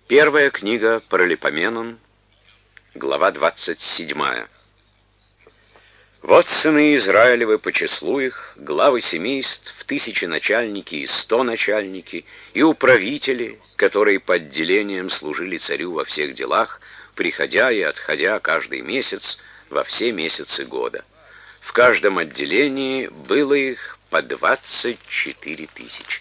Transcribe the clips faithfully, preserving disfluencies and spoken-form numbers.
Первая книга Паралипоменон, глава двадцать седьмая. Вот сыны Израилевы по числу их, главы семейств, тысяченачальники и стоначальники, и управители, которые по отделениям служили царю во всех делах, приходя и отходя каждый месяц во все месяцы года. В каждом отделении было их по двадцать четыре тысячи.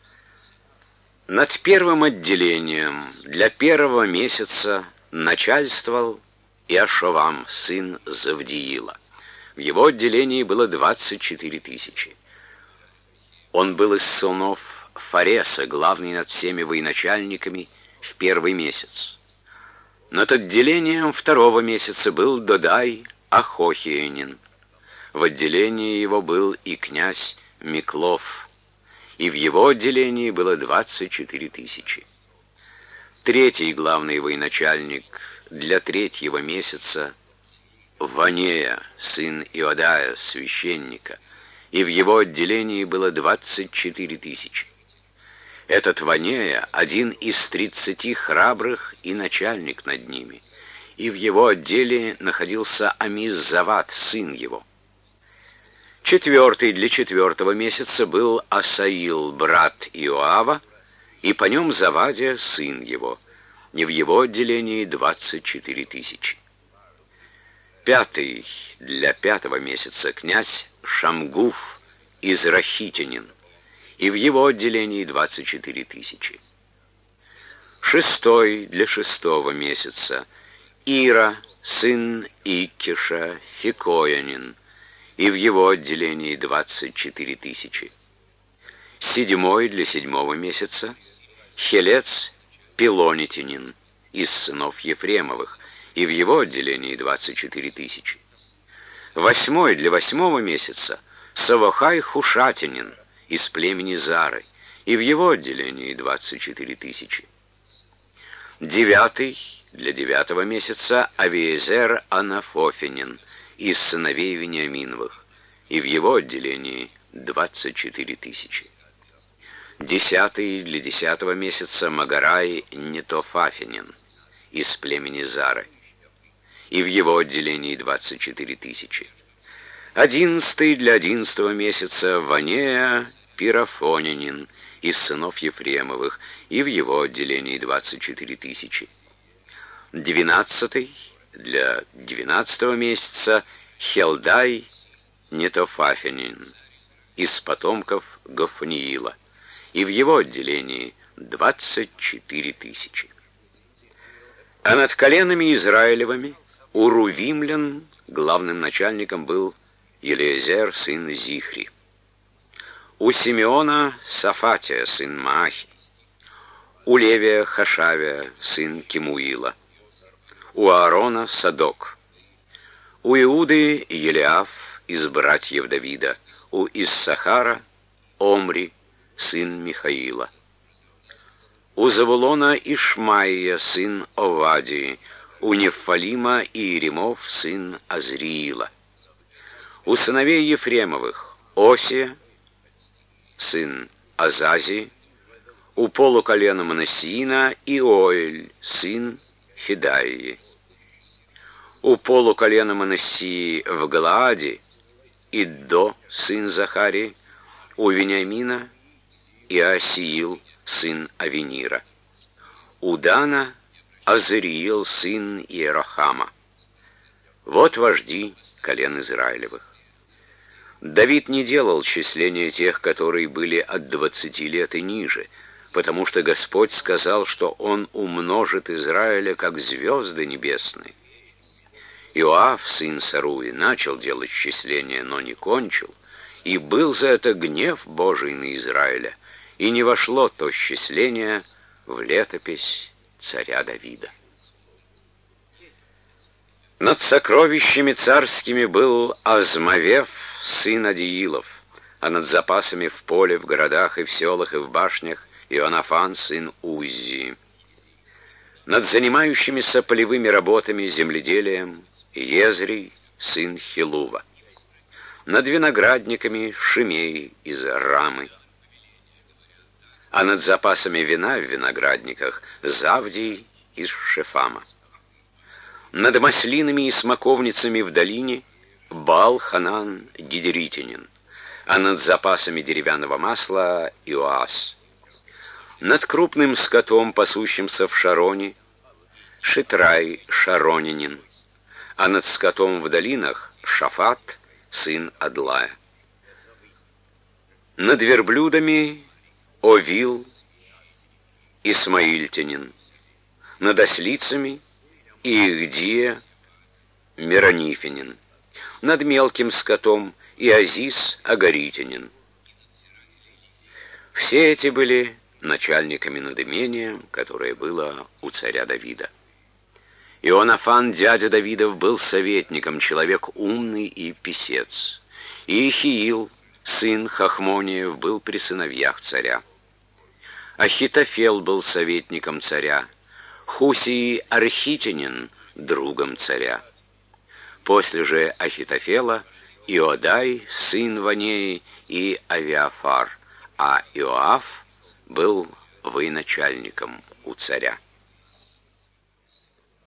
Над первым отделением для первого месяца начальствовал Иошавам, сын Завдиила. В его отделении было двадцать четыре тысячи. Он был из сынов Фареса, главный над всеми военачальниками, в первый месяц. Над отделением второго месяца был Додай Ахохиенин. В отделении его был и князь Миклов, и в его отделении было двадцать четыре тысячи. Третий главный военачальник для третьего месяца Ванея, сын Иодая, священника, и в его отделении было двадцать четыре тысячи. Этот Ванея — один из тридцати храбрых и начальник над ними, и в его отделе находился Амиз-Завад, сын его. Четвертый для четвертого месяца был Асаил, брат Иоава, и по нем Завадия, сын его, и в его отделении двадцать четыре тысячи. Пятый для пятого месяца князь Шамгуф Израхитянин, и в его отделении двадцать четыре тысячи. Шестой для шестого месяца Ира, сын Иккиша, Фикоянин, и в его отделении двадцать четыре тысячи. Седьмой для седьмого месяца Хелец Пелонитянин, из сынов Ефремовых, и в его отделении двадцать четыре тысячи. Восьмой для восьмого месяца Савохай Хушатянин, из племени Зары, и в его отделении двадцать четыре тысячи. Девятый для девятого месяца Авиезер Анафофинин, из сыновей Вениаминовых, и в его отделении двадцать четыре тысячи. Десятый для десятого месяца Магарай Нетофафинин, из племени Зары, и в его отделении двадцать четыре тысячи. Одиннадцатый для одиннадцатого месяца Ванея Пирафонянин, из сынов Ефремовых, и в его отделении двадцать четыре тысячи. Двенадцатый для двенадцатого месяца Хелдай Нетофафинин, из потомков Гофниила, и в его отделении двадцать четыре тысячи. А над коленами Израилевыми у рувимлян главным начальником был Елиезер, сын Зихри. У Симеона Сафатия, сын Маахи. У Левия Хашавия, сын Кимуила. У Аарона Садок. У Иуды Елиаф из братьев Давида. У Иссахара Омри, сын Михаила. У Завулона Ишмаия, сын Овадии. У Нефалима Иеремов, сын Азриила. У сыновей Ефремовых Осия, сын Азазии. У полуколена Манассиина Иоэль, сын Федаии. У полуколена Манассии в Галааде Иддо, сын Захарии. У Вениамина Иосиил, сын Авенира. У Дана Азариил, сын Иерохама. Вот вожди колен Израилевых. Давид не делал числения тех, которые были от двадцати лет и ниже, потому что Господь сказал, что Он умножит Израиля, как звезды небесные. Иоав, сын Саруи, начал делать числения, но не кончил, и был за это гнев Божий на Израиля, и не вошло то счисление в летопись царя Давида. Над сокровищами царскими был Азмавев, сын Адиилов, а над запасами в поле, в городах и в селах и в башнях Ионафан, сын Уззи. Над занимающимися полевыми работами, земледелием Езрий, сын Хилува. Над виноградниками Шимей из Рамы. а над запасами вина в виноградниках Завдий из Шефама. Над маслинами и смоковницами в долине Баал-Ханан Гидеритянин, а над запасами деревянного масла Иоас. Над крупным скотом, пасущимся в Шароне, Шитрай Шаронинин, а над скотом в долинах Шафат, сын Адлая. Над верблюдами Овил Исмаильтянин, над ослицами Ихдия Миронифинин, над мелким скотом Иазис Агаритянин. Все эти были начальниками над имением, которое было у царя Давида. Ионафан, дядя Давидов, был советником, человек умный и писец. И Ихиил, сын Хахмониев, был при сыновьях царя. Ахитофел был советником царя, Хусий Архитянин — другом царя. После же Ахитофела Иодай, сын Ванеи, и Авиафар, а Иоав был военачальником у царя.